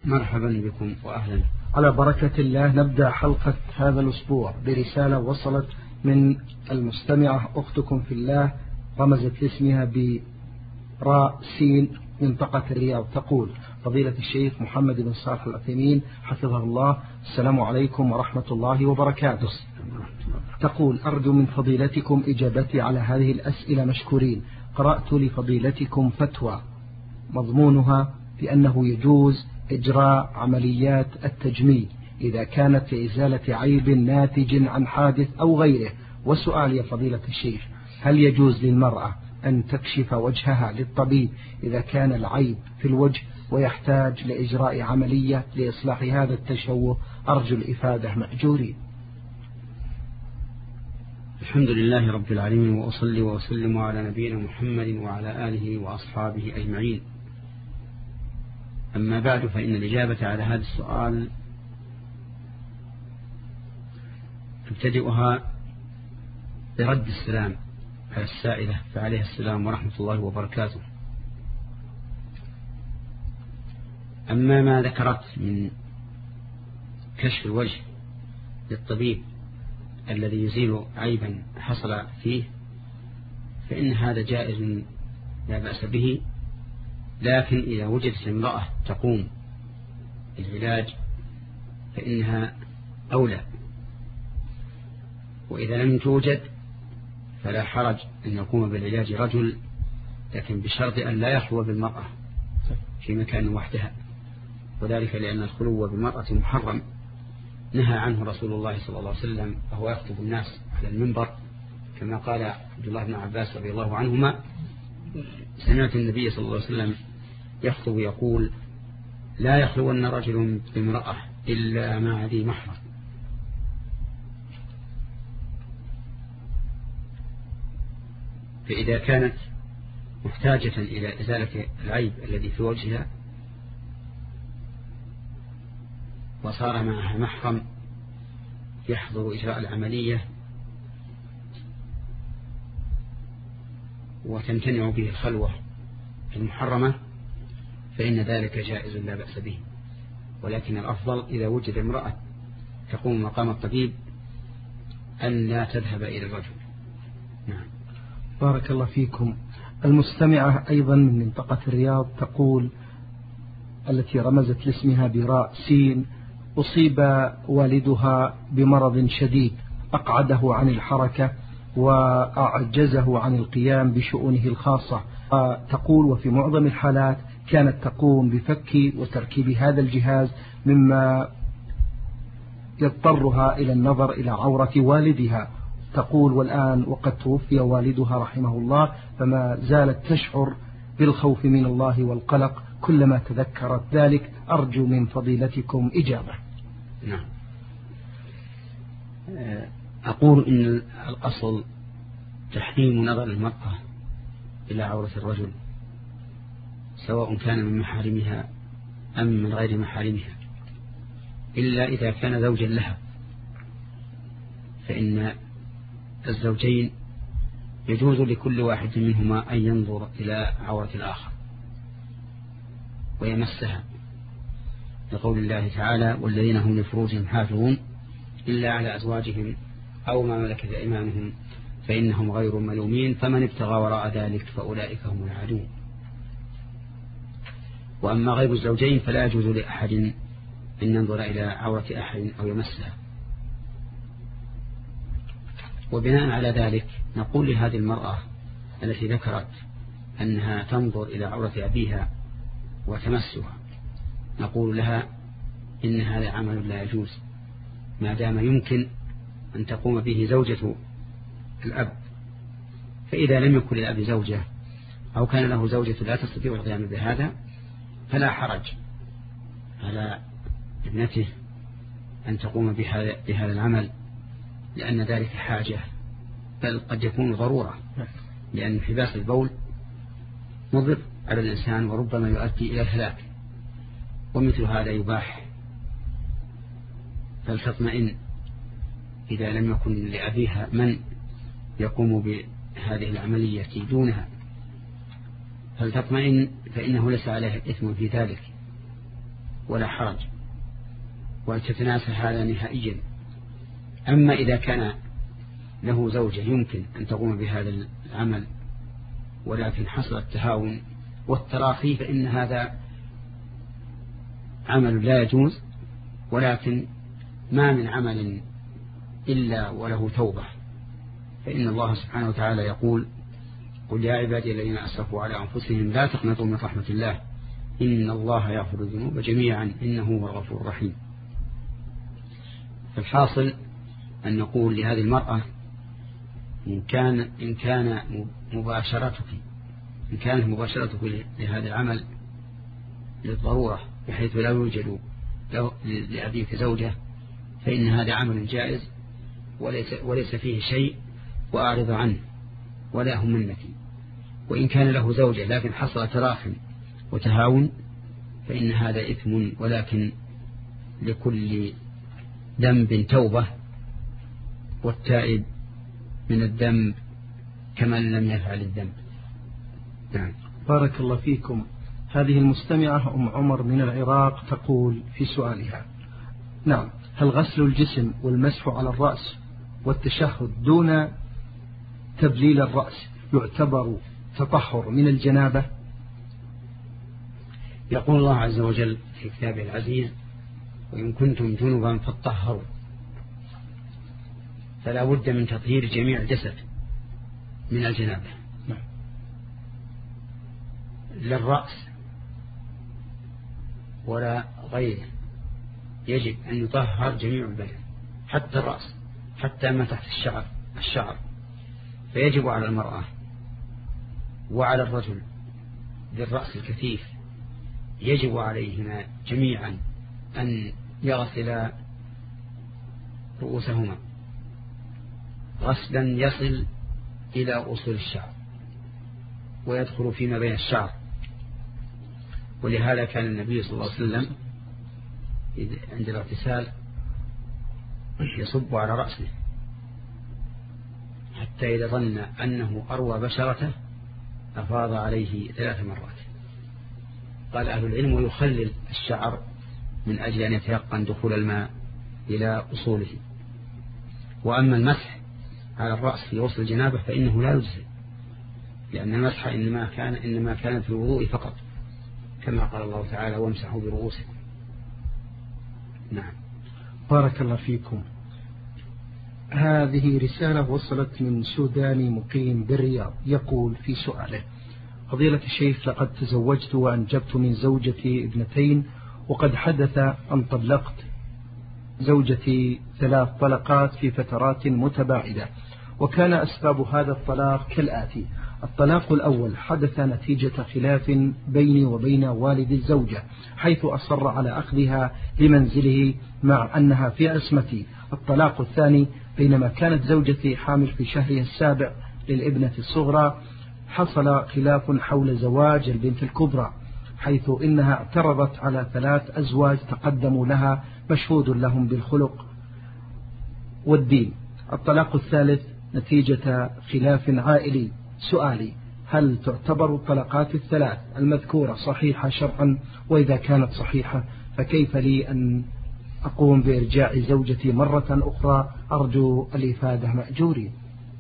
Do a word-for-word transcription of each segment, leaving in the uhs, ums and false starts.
مرحبا بكم وأهلا. على بركة الله نبدأ حلقة هذا الأسبوع برسالة وصلت من المستمعة أختكم في الله، رمزت لاسمها براء سين منطقة الرياض، تقول: فضيلة الشيخ محمد بن صالح العثيمين حفظه الله، السلام عليكم ورحمة الله وبركاته. تقول: أرجو من فضيلتكم إجابتي على هذه الأسئلة مشكورين. قرأت لفضيلتكم فتوى مضمونها بأنه يجوز إجراء عمليات التجميل إذا كانت لإزالة عيب ناتج عن حادث أو غيره، وسؤال يا فضيلة الشيخ: هل يجوز للمرأة أن تكشف وجهها للطبيب إذا كان العيب في الوجه ويحتاج لإجراء عملية لإصلاح هذا التشوه؟ أرجو الإفادة مأجورين. الحمد لله رب العالمين، وأصلي وأسلم على نبينا محمد وعلى آله وأصحابه أجمعين. أما بعد، فإن الإجابة على هذا السؤال تبتدئها برد السلام على السائلة، فعليها السلام ورحمة الله وبركاته. أما ما ذكرت من كشف الوجه للطبيب الذي يزيل عيبا حصل فيه، فإن هذا جائز لا بأس به، لكن إذا وجدت امرأة تقوم بالعلاج فإنها أولى، وإذا لم توجد فلا حرج أن يقوم بالعلاج رجل، لكن بشرط أن لا يخلو بالمرأة في مكان وحدها، وذلك لأن الخلو بالمرأة محرم، نهى عنه رسول الله صلى الله عليه وسلم وهو يخطب الناس على المنبر، كما قال عبد الله بن عباس رضي الله عنهما: سمعت النبي صلى الله عليه وسلم يخطب يقول: لا يخلون رجل بامرأة إلا مع ذي محرم. فإذا كانت محتاجة إلى إزالة العيب الذي في وجهها وصار معها محرم يحضر إجراء العملية وتمتنع به الخلوة المحرمة، فإن ذلك جائز لا بأس به، ولكن الأفضل إذا وجد امرأة تقوم مقام الطبيب أن لا تذهب إلى الرجل. نعم. بارك الله فيكم. المستمعة أيضا من منطقة الرياض تقول، التي رمزت لاسمها براء سين: أصيب والدها بمرض شديد أقعده عن الحركة وأعجزه عن القيام بشؤونه الخاصة. تقول: وفي معظم الحالات كانت تقوم بفك وتركيب هذا الجهاز، مما يضطرها إلى النظر إلى عورة والدها. تقول: والآن وقد توفي والدها رحمه الله، فما زالت تشعر بالخوف من الله والقلق كلما تذكرت ذلك. أرجو من فضيلتكم إجابة. نعم. أقول إن الأصل تحريم نظر المرأة إلى عورة الرجل، سواء كان من محارمها أم من غير محارمها، إلا إذا كان زوجا لها، فإن الزوجين يجوز لكل واحد منهما أن ينظر إلى عورة الآخر ويمسها، لقول الله تعالى: والذين هم لفروجهم حافظون إلا على أزواجهم أو ما ملكت أيمانهم فإنهم غير ملومين فمن ابتغى وراء ذلك فأولئك هم العادون. وأما غير الزوجين فلا يجوز لأحد أن ينظر إلى عورة أحد أو يمسها. وبناء على ذلك نقول لهذه المرأة التي ذكرت أنها تنظر إلى عورة أبيها وتمسها، نقول لها إن هذا عمل لا يجوز ما دام يمكن أن تقوم به زوجة الأب. فإذا لم يكن للأب زوجة أو كان له زوجة لا تستطيع القيام بهذا، فلا حرج على ابنته أن تقوم بهذا, بهذا العمل، لأن ذلك حاجة، بل قد يكون ضرورة، لأن انحباس البول مضر على الإنسان وربما يؤدي إلى الهلاك، ومثل هذا يباح. فلتطمئن إذا لم يكن لأبيها من يقوم بهذه العملية دونها، فلتطمئن فإنه ليس عليه إثم في ذلك، ولا حرج وتتناسى هذا نهائيا. أما إذا كان له زوجة يمكن أن تقوم بهذا العمل ولكن حصل التهاون والتراخي فإن هذا عمل لا يجوز، ولكن ما من عمل إلا وله توبة، فإن الله سبحانه وتعالى يقول: قل يا عبادي الذين أسرفوا على أنفسهم لا تقنطوا من رحمة الله إن الله يغفر الذنوب جميعا إنه هو الغفور الرحيم. فالحاصل أن نقول لهذه المرأة: إن كان إن كان مباشرتك إن كانت مباشرتك لهذا العمل للضرورة بحيث لا يوجد لأبيك زوجة فإن هذا عمل جائز وليس, وليس فيه شيء وأعرض عنه ولا هم منك. وإن كان له زوجة لكن حصل تراخ وتهاون فإن هذا إثم، ولكن لكل ذنب توبة، والتائب من الذنب كمن لم يفعل الذنب. نعم. بارك الله فيكم. هذه المستمعة أم عمر من العراق تقول في سؤالها: نعم، هل غسل الجسم والمسح على الرأس والتشهد دون تبليل الرأس يعتبر تطهر من الجنابة؟ يقول الله عز وجل في كتابه العزيز: وإن كنتم جنبا فاطهروا. فلا بد من تطهير جميع الجسد من الجنابة. نعم. للرأس ولا غيره، يجب أن يطهر جميع البدن حتى الرأس، حتى ما تحت الشعر الشعر فيجب على المرأة وعلى الرجل بالرأس الكثيف يجب عليهما جميعا أن يغسلا رؤوسهما غسلا يصل إلى أصول الشعر ويدخل فيما بين الشعر. ولهذا كان النبي صلى الله عليه وسلم عند الاغتسال يصب على رأسه حتى إذا ظن أنه أروى بشرته أفاض عليه ثلاث مرات. قال أهل العلم: ويخلل الشعر من أجل أن يتيقن دخول الماء إلى أصوله. وأما المسح على الرأس في غسل الجنابة فإنه لا يجزي، لأن المسح إنما كان إنما كان في الوضوء فقط، كما قال الله تعالى: وامسحوا برؤوسكم. نعم. بارك الله فيكم. هذه رسالة وصلت من سوداني مقيم بالرياض، يقول في سؤاله: فضيلة الشيخ، لقد تزوجت وأنجبت من زوجتي ابنتين، وقد حدث أن طلقت زوجتي ثلاث طلقات في فترات متباعدة، وكان أسباب هذا الطلاق كالآتي: الطلاق الأول حدث نتيجة خلاف بيني وبين والد الزوجة، حيث أصر على أخذها لمنزله مع أنها في عصمتي. الطلاق الثاني بينما كانت زوجتي حامل في شهرها السابع للابنة الصغرى، حصل خلاف حول زواج البنت الكبرى، حيث إنها اعترضت على ثلاث أزواج تقدموا لها مشهود لهم بالخلق والدين. الطلاق الثالث نتيجة خلاف عائلي. سؤالي: هل تعتبر الطلقات الثلاث المذكورة صحيحة شرعا؟ وإذا كانت صحيحة فكيف لي أن أقوم بإرجاع زوجتي مرة أخرى؟ أرجو الإفادة مأجورين.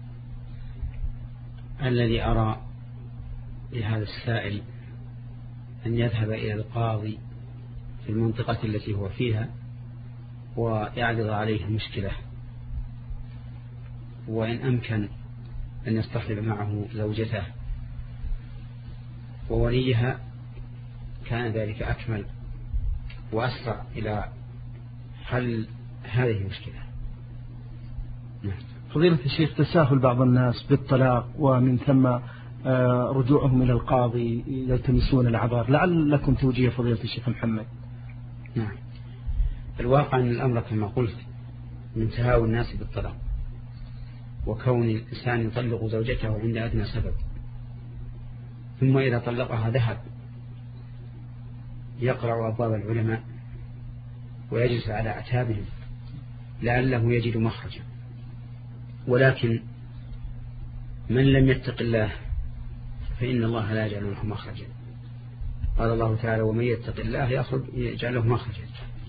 الذي أرى لهذا السائل أن يذهب إلى القاضي في المنطقة التي هو فيها ويعرض عليه المشكلة، وإن أمكن أن يصطحب معه زوجته ووليها كان ذلك أكمل وأسرع إلى حل هذه المشكلة. فضيلة الشيخ، تساهل بعض الناس بالطلاق ومن ثم رجوعهم إلى القاضي يلتمسون العذار، لعلكم توجيه فضيلة الشيخ محمد. نعم. الواقع أن الأمر كما قلت من تهاون الناس بالطلاق، وكون الإنسان يطلق زوجته عند أدنى سبب، ثم إذا طلقها ذهب يقرع أبواب العلماء ويجلس على أعتابهم لعله يجد مخرجا. ولكن من لم يتق الله فإن الله لا يجعل له مخرجا. قال الله تعالى ومن يتق الله يخرج يجعل له مخرجا.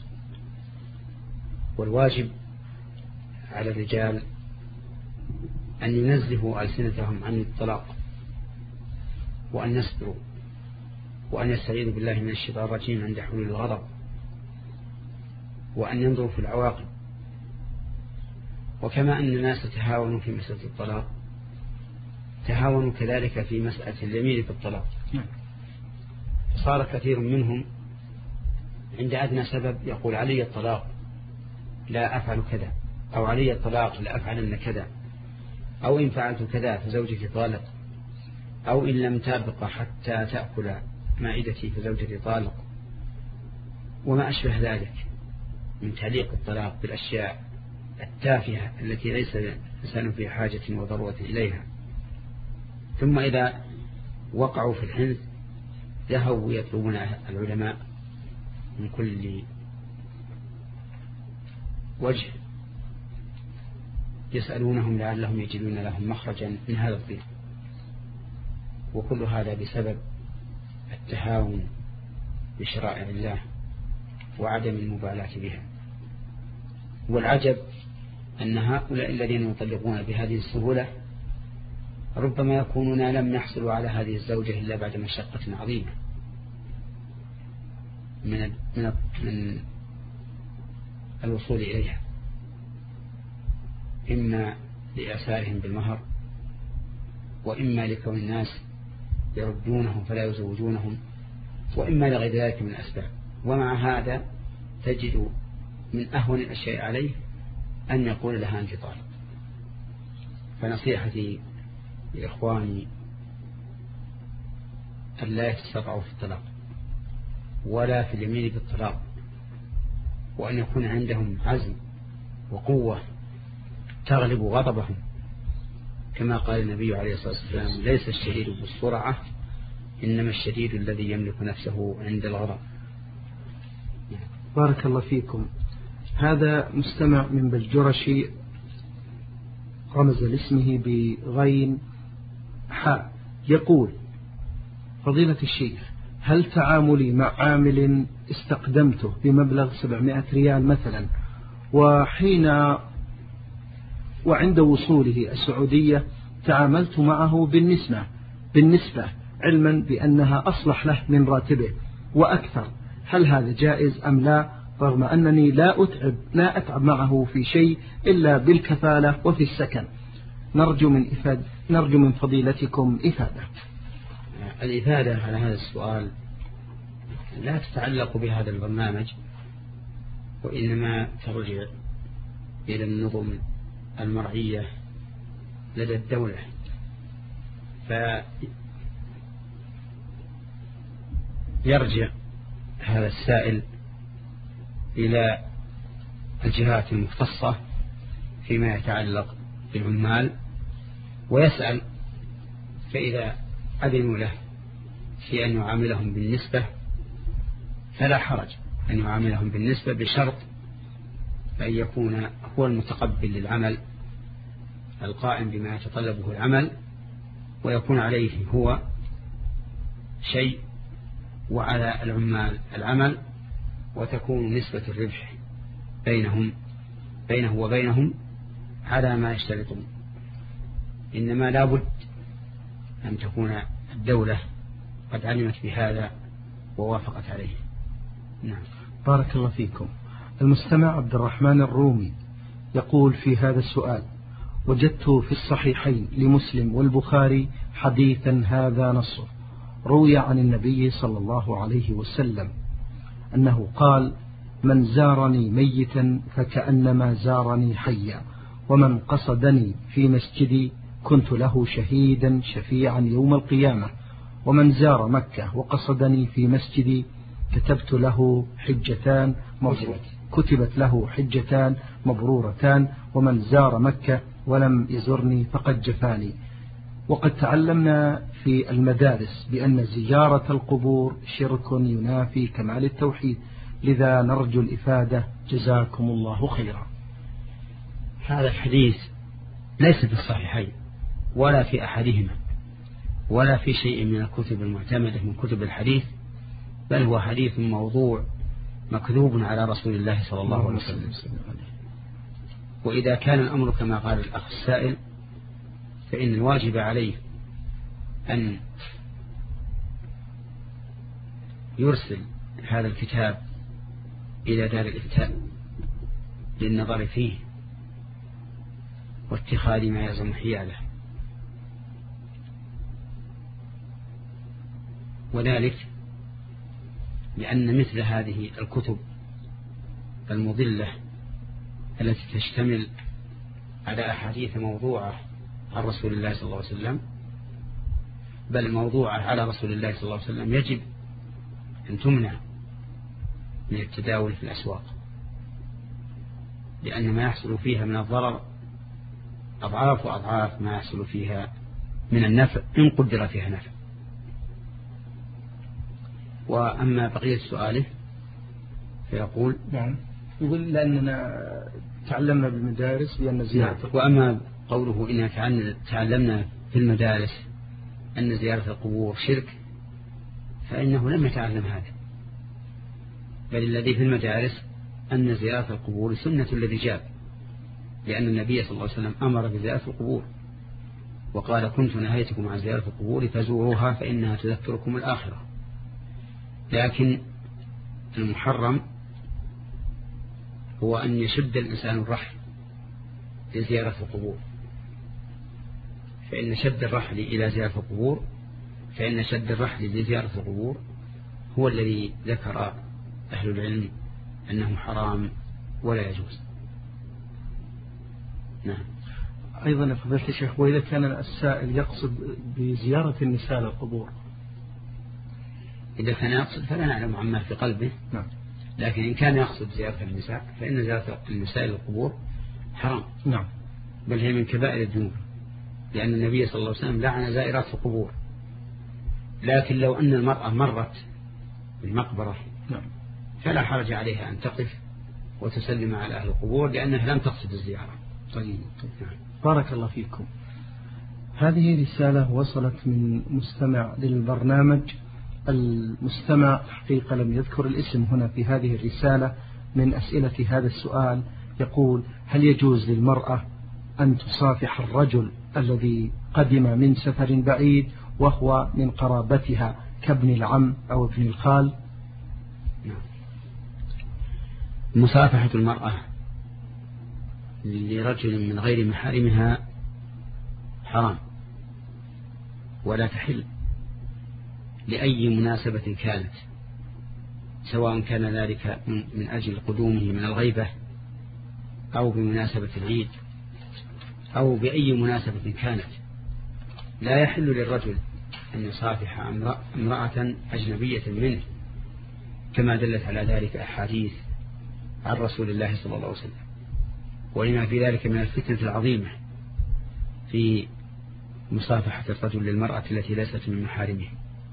والواجب على الرجال أن ينزهوا ألسنتهم عن الطلاق، وأن يصبروا، وأن يستعيذوا بالله من الشيطان الرجيم عند حلول الغضب، وأن ينظروا في العواقب. وكما أن الناس تهاونوا في مسألة الطلاق تهاونوا كذلك في مسألة اليمين في الطلاق. صار كثير منهم عند أدنى سبب يقول علي الطلاق لا أفعل كذا، أو علي الطلاق لا أفعلن كذا، أو إن فعلت كذا فزوجتي طالق، أو إن لم تبق حتى تأكل مائدتي فزوجتي طالق، وما أشبه ذلك من تعليق الطلاق بالأشياء التافهة التي ليس الإنسان في حاجة وضرورة إليها. ثم إذا وقعوا في الحنث ذهبوا يطلبون العلماء من كل وجه، يسألونهم لعلهم يجدون لهم مخرجا من هذا الضيق. وكل هذا بسبب التهاون بشرائع الله وعدم المبالاة بها. والعجب أن هؤلاء الذين يطلقون بهذه السهولة ربما يكونون لم يحصلوا على هذه الزوجة إلا بعد مشقة عظيمة من من من الوصول إليها، إما لإعسارهم بالمهر، وإما لكون الناس يردونهم فلا يزوجونهم، وإما لغير ذلك من الأسباب. ومع هذا تجد من أهون الأشياء عليه أن يقول لها أنت طالق. فنصيحتي لإخواني أن لا يتسرعوا في الطلاق ولا في اليمين بالطلاق، وأن يكون عندهم عزم وقوة تغلب غضبهم، كما قال النبي عليه الصلاة والسلام ليس الشديد بالسرعة إنما الشديد الذي يملك نفسه عند الغضب. بارك الله فيكم. هذا مستمع من بلجرشي رمز لاسمه بغين حاء، يقول فضيلة الشيخ هل تعاملي مع عامل استقدمته بمبلغ سبعمائة ريال مثلا، وحين وعند وصوله السعودية تعاملت معه بالنسبة بالنسبة علما بأنها أصلح له من راتبه وأكثر، هل هذا جائز أم لا، رغم أنني لا أتعب لا أتعب معه في شيء إلا بالكفالة وفي السكن؟ نرجو من إفادة نرجو من فضيلتكم إفادة. الإفادة على هذا السؤال لا تتعلق بهذا البرنامج، وإنما ترجع إلى النظم المرعية لدى الدولة. فيرجع هذا السائل إلى الجهات المختصة فيما يتعلق بالعمال ويسأل، فإذا أذنوا له في أن يعاملهم بالنسبة فلا حرج أن يعاملهم بالنسبة، بشرط أن يكون هو المتقبل للعمل القائم بما يتطلبه العمل، ويكون عليه هو شيء وعلى العمال العمل، وتكون نسبة الربح بينهم بينه وبينهم على ما يشترطون. إنما لا بد أن تكون الدولة قد علمت بهذا ووافقت عليه. نعم. بارك الله فيكم. المستمع عبد الرحمن الرومي يقول في هذا السؤال وجدت في الصحيحين لمسلم والبخاري حديثا هذا نصه روي عن النبي صلى الله عليه وسلم أنه قال من زارني ميتا فكأنما زارني حيا، ومن قصدني في مسجدي كنت له شهيدا شفيعا يوم القيامة، ومن زار مكة وقصدني في مسجدي كتبت له حجتان كتبت له حجتان مبرورتان، ومن زار مكة ولم يزرني فقد جفاني. وقد تعلمنا في المدارس بأن زيارة القبور شرك ينافي كمال التوحيد، لذا نرجو الإفادة جزاكم الله خيرا. هذا الحديث ليس في الصحيحين ولا في أحدهما ولا في شيء من الكتب المعتمدة من كتب الحديث، بل هو حديث موضوع مكذوب على رسول الله صلى الله عليه وسلم. وإذا كان الأمر كما قال الأخ السائل فإن الواجب عليه أن يرسل هذا الكتاب إلى دار الإفتاء للنظر فيه واتخاذ ما يلزم حياله، وذلك لأن مثل هذه الكتب المضلة التي تشتمل على أحاديث موضوعة عن رسول الله صلى الله عليه وسلم، بل موضوعة على رسول الله صلى الله عليه وسلم، يجب أن تمنع من التداول في الأسواق، لأن ما يحصل فيها من الضرر أضعاف وأضعاف ما يحصل فيها من النفع إن قدر فيها نفع. وأما بقية سؤاله فيقول نعم، يقول لأننا تعلمنا بالمدارس بأن زيارة، وأما قوله إننا تعلمنا في المدارس أن زيارة القبور شرك، فإنه لم يتعلم هذا، بل الذي في المدارس أن زيارة القبور سنة الذي جاء، لأن النبي صلى الله عليه وسلم أمر بزيارة القبور وقال كنت نهيتكم عن زيارة القبور فزوروها فإنها تذكركم الآخرة. لكن المحرم هو أن يشد الإنسان الرحل لزيارة القبور، فإن شد الرحل إلى زيارة القبور فإن شد الرحل لزيارة القبور هو الذي ذكر أهل العلم أنه حرام ولا يجوز. نعم. أيضا يا فضيلة الشيخ، وإذا كان السائل يقصد بزيارة النساء للقبور، إذا كان يقصد فلا نعلم عما في قلبه. نعم. لكن إن كان يقصد زيارة النساء فإن زيارة النساء للقبور حرام. نعم. بل هي من كبائر الذنوب، لأن النبي صلى الله عليه وسلم لعن زائرات القبور. لكن لو أن المرأة مرت بالمقبرة نعم فلا حرج عليها أن تقف وتسلم على أهل القبور لأنها لم تقصد الزيارة. طيب. نعم. بارك الله فيكم. هذه رسالة وصلت من مستمع للبرنامج. المستمع حقيقة لم يذكر الاسم هنا في هذه الرسالة. من أسئلة هذا السؤال يقول: هل يجوز للمرأة أن تصافح الرجل الذي قدم من سفر بعيد وهو من قرابتها كابن العم أو ابن الخال؟ مصافحة المرأة لرجل من غير محارمها حرام ولا تحل لأي مناسبة كانت، سواء كان ذلك من أجل قدومه من الغيبة أو بمناسبة العيد أو بأي مناسبة كانت. لا يحل للرجل أن يصافح امرأة أجنبية منه، كما دلت على ذلك أحاديث عن رسول الله صلى الله عليه وسلم، ولما في ذلك من الفتنة العظيمة في مصافحة الرجل للمرأة التي ليست من محارمه.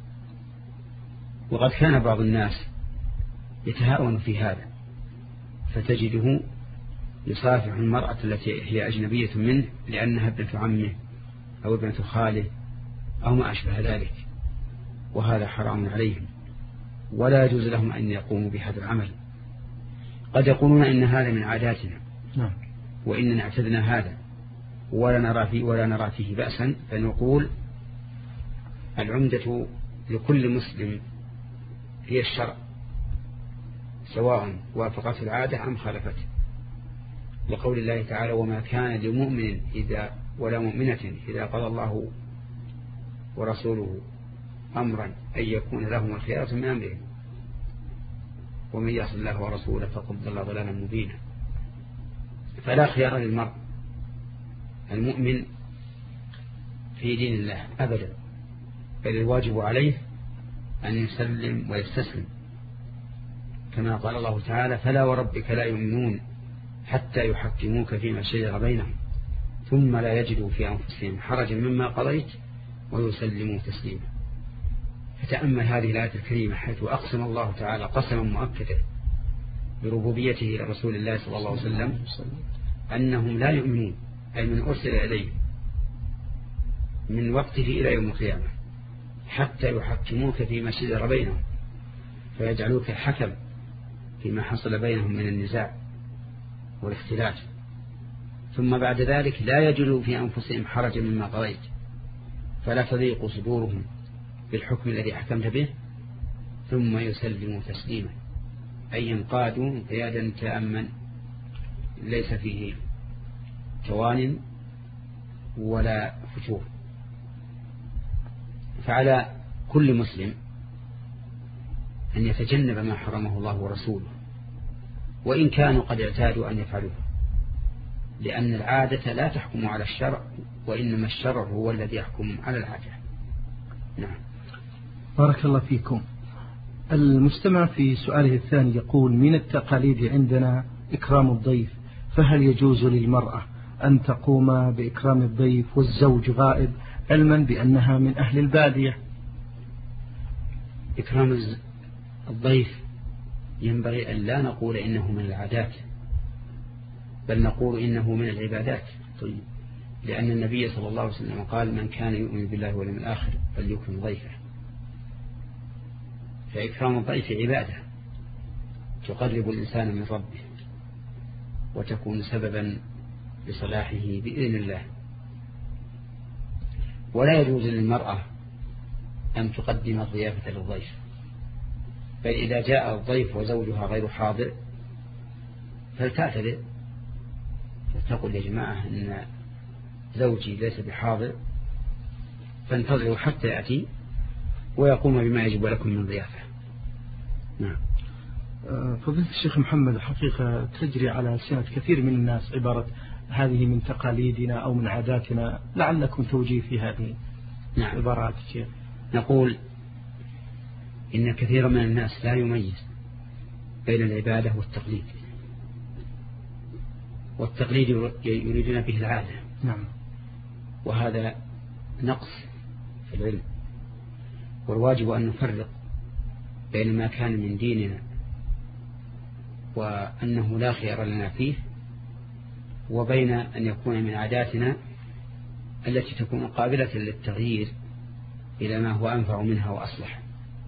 وقد كان بعض الناس يتهاون في هذا، فتجده يصافح المرأة التي هي أجنبية منه لأنها ابنة عمه أو ابنة خاله أو ما أشبه ذلك، وهذا حرام عليهم ولا يجوز لهم أن يقوموا بهذا العمل. قد يقولون إن هذا من عاداتنا وإننا اعتدنا هذا ولا نرى فيه ولا نرى فيه بأسا، فنقول العمدة لكل مسلم هي الشرع، سواء وافقت العادة أم خالفته، لقول الله تعالى: وما كان لمؤمن إذا ولا مؤمنة إذا قضى الله ورسوله أمرا أن يكون لهم الخيارة من أمرهم ومن يعص الله ورسوله فقد ضل ضلالا مبينا. فلا خيار للمرء المؤمن في دين الله أبدا، بل الواجب عليه أن يسلم ويستسلم، كما قال الله تعالى: فلا وربك لا يؤمنون حتى يحكموك فيما شجر بينهم ثم لا يجدوا في أنفسهم حرجا مما قضيت ويسلموا تسليما. فتأمل هذه الآية الكريمة حيث أقسم الله تعالى قسما مؤكدا بربوبيته لرسول الله صلى الله عليه وسلم أنهم لا يؤمنون، أي من أرسل إليه من وقته إلى يوم القيامة، حتى يحكموك فيما شجر بينهم، فيجعلوك حكم فيما حصل بينهم من النزاع والاختلاف، ثم بعد ذلك لا يجدوا في أنفسهم حرجا مما قضيت، فلا تضيق صدورهم بالحكم الذي حكمت به، ثم يسلموا تسليما، أي ينقادوا انقيادا تاما ليس فيه توان ولا فتور. فعلى كل مسلم أن يتجنب ما حرمه الله ورسوله، وإن كانوا قد اعتادوا أن يفعلوه، لأن العادة لا تحكم على الشرع، وإنما الشرع هو الذي يحكم على العادة. نعم. بارك الله فيكم. المستمع في سؤاله الثاني يقول: من التقاليد عندنا إكرام الضيف، فهل يجوز للمرأة أن تقوم بإكرام الضيف والزوج غائب، علما بأنها من أهل البادية؟ إكرام الضيف ينبغي أن لا نقول إنه من العادات، بل نقول إنه من العبادات. طيب، لأن النبي صلى الله عليه وسلم قال: من كان يؤمن بالله واليوم الآخر فليكرم ضيفه. فإكرام الضيف عبادة تقرب الإنسان من ربه، وتكون سببا لصلاحه بإذن الله. ولا يجوز للمرأة أن تقدم الضيافة للضيف، بل إذا جاء الضيف وزوجها غير حاضر فلتعتذر، فتقول: يا جماعة إن زوجي ليس بحاضر، فانتظروا حتى يأتي ويقوم بما يجب لكم من ضيافة. نعم. فضيلة الشيخ محمد، الحقيقة تجري على ألسنة كثير من الناس عبارة هذه من تقاليدنا أو من عاداتنا، لعلكم توجيه في هذه نعم. عبارات الشيخ. نقول إن كثير من الناس لا يميز بين العبادة والتقليد، والتقليد يريدون به العادة. نعم. وهذا نقص في العلم، والواجب أن نفرق بين ما كان من ديننا وأنه لا خير لنا فيه، وبين أن يكون من عاداتنا التي تكون قابلة للتغيير إلى ما هو أنفع منها وأصلح.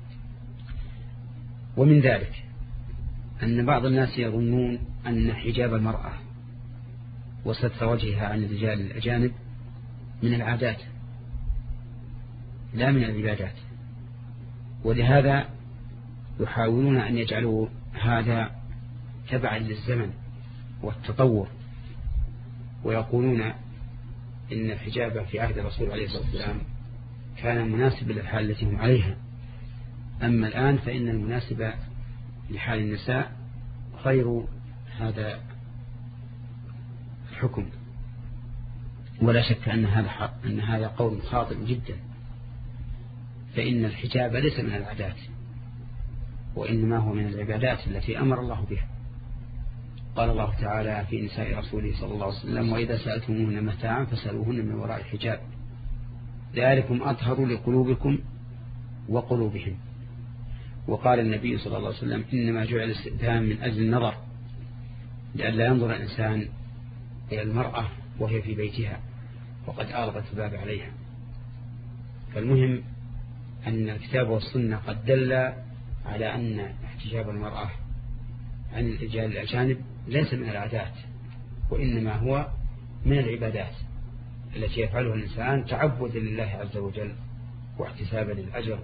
ومن ذلك أن بعض الناس يظنون أن حجاب المرأة وستر وجهها عن الرجال الأجانب من العادات لا من العبادات، ولهذا يحاولون أن يجعلوا هذا تبعا للزمن والتطور، ويقولون إن الحجاب في عهد الرسول عليه الصلاة والسلام كان مناسب للحال التي هم عليها، أما الآن فإن المناسب لحال النساء غير هذا الحكم. ولا شك أن هذا أن هذا قول خاطئ جدا، فإن الحجاب ليس من العادات، وإنما هو من العبادات التي أمر الله بها. قال الله تعالى في نساء رسوله صلى الله عليه وسلم: وإذا سألتموهن متاعا فسألوهن من وراء الحجاب ذلكم أطهر لقلوبكم وقلوبهم. وقال النبي صلى الله عليه وسلم: إنما جعل الاستئذان من أجل النظر، لئلا ينظر الإنسان إلى المرأة وهي في بيتها وقد أغلقت الباب عليها. فالمهم أن الكتاب والسنة قد دل على أن احتجاب المرأة عن الرجال الأجانب ليس من العادات، وإنما هو من العبادات التي يفعلها الإنسان تعبدا لله عز وجل، واحتسابا للأجر،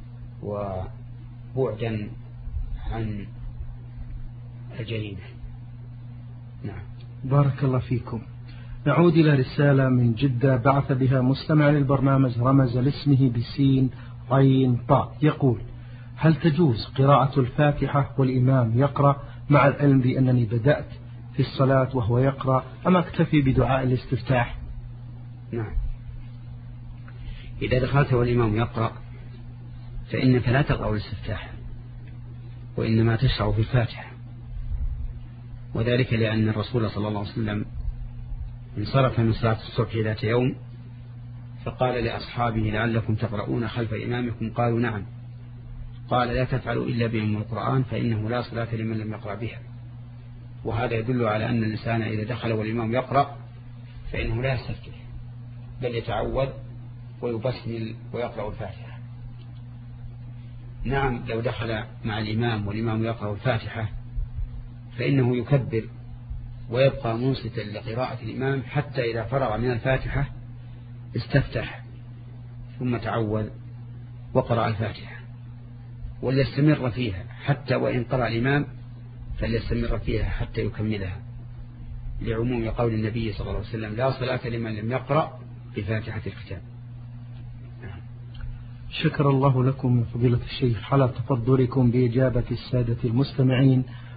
وبعدا عن الجريمة. نعم. بارك الله فيكم. نعود إلى رسالة من جدة بعث بها مستمع للبرنامج رمز لاسمه بسين عين طاء، يقول: هل تجوز قراءة الفاتحة والإمام يقرأ، مع العلم بأنني بدأت في الصلاة وهو يقرأ، أما اكتفي بدعاء الاستفتاح؟ نعم. إذا دخلت والإمام يقرأ فإنك لا تقرأ الاستفتاح، وإنما تشرع في الفاتحة، وذلك لأن الرسول صلى الله عليه وسلم انصرف من صلاة الصبح ذات يوم فقال لأصحابه: لعلكم تقرؤون خلف إمامكم؟ قالوا: نعم. قال: لا تفعلوا إلا بأم القرآن، فإنه لا صلاة لمن لم يقرأ بها. وهذا يدل على أن الإنسان إذا دخل والإمام يقرأ فإنه لا يستفتح، بل يتعوذ ويبسمل ويقرأ الفاتحة. نعم لو دخل مع الإمام والإمام يقرأ الفاتحة فإنه يكبر ويبقى منصتا لقراءة الإمام حتى إذا فرغ من الفاتحة استفتح ثم تعوذ وقرأ الفاتحة، وليستمر فيها حتى وإن قرأ الإمام فليستمر فيها حتى يكملها، لعموم قول النبي صلى الله عليه وسلم لا صلاة لمن لم يقرأ بفاتحة الكتاب. شكر الله لكم فضيلة الشيخ على تفضلكم بإجابة السادة المستمعين